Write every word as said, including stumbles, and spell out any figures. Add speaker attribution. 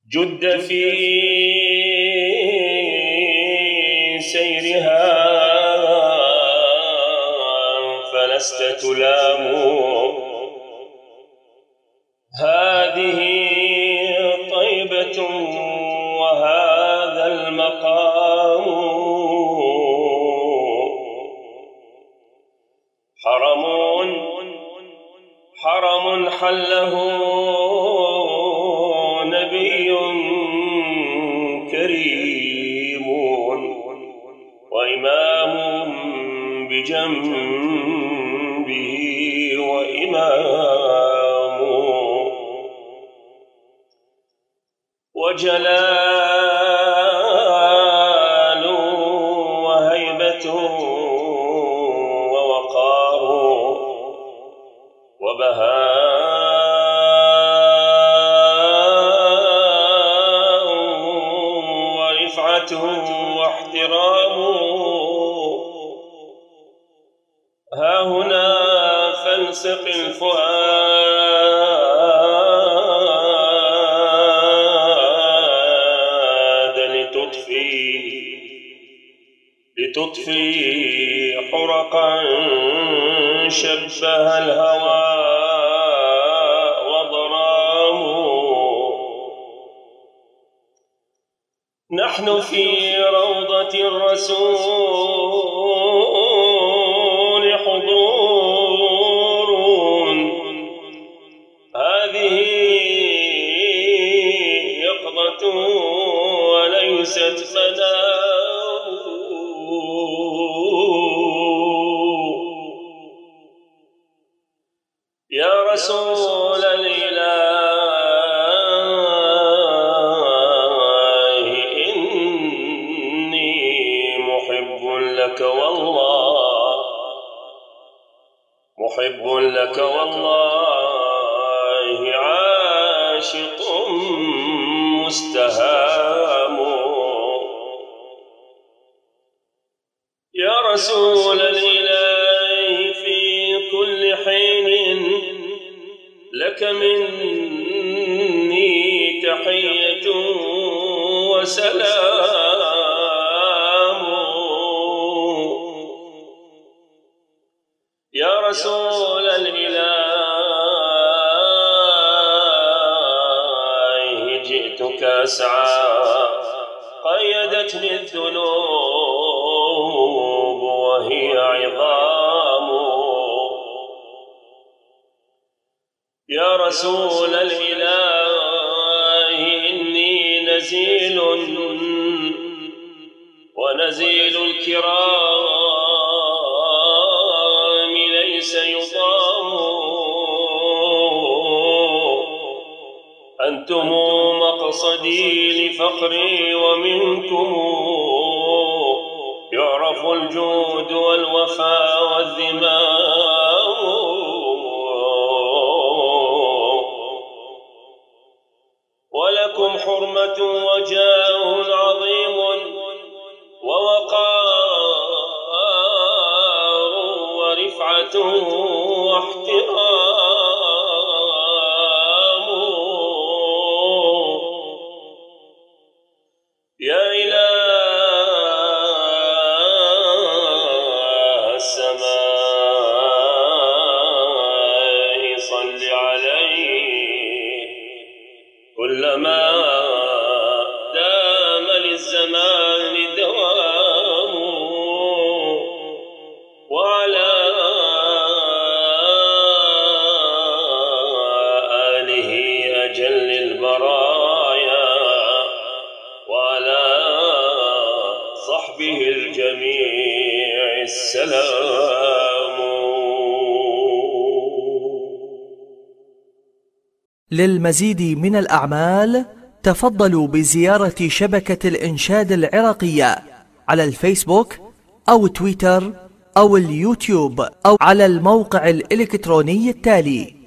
Speaker 1: جد في سيرها فلست تلام، هذه طيبة وهذا المقام حرم حرم حله نبي كريم وإمام بجنبه وإمام، وجلال وهيبة ووقار وبهاء ورفعة واحترام، ها هنا فالصق الفؤاد لتطفي لتطفي حرقا شبه الهوى وضرام. نحن في روضة الرسول حضور، هذه يقظة وليست منام، يا رسول الإله إني محب لك والله، محب لك والله عاشق مستهام، يا رسول الإله في كل حين لك مني تحية وسلام، يا رسول الإله جئتك أسعى قيدتني الذنوب وهي عظام، يا رسول الإله إني نزيل ونزيل الكرام ليس يضام، أنتم مقصدي لفقري ومنكم يعرف الجود والوفاء والذمام، ولكم حرمة وجاه عظيم ووقار ورفعة واحترام، يا إله السماء صل عليه كلما دام للزمان دوام، وعلى آله أجل البرايا وعلى صحبه الجميع السلام.
Speaker 2: للمزيد من الأعمال تفضلوا بزيارة شبكة الإنشاد العراقية على الفيسبوك أو تويتر أو اليوتيوب أو على الموقع الإلكتروني التالي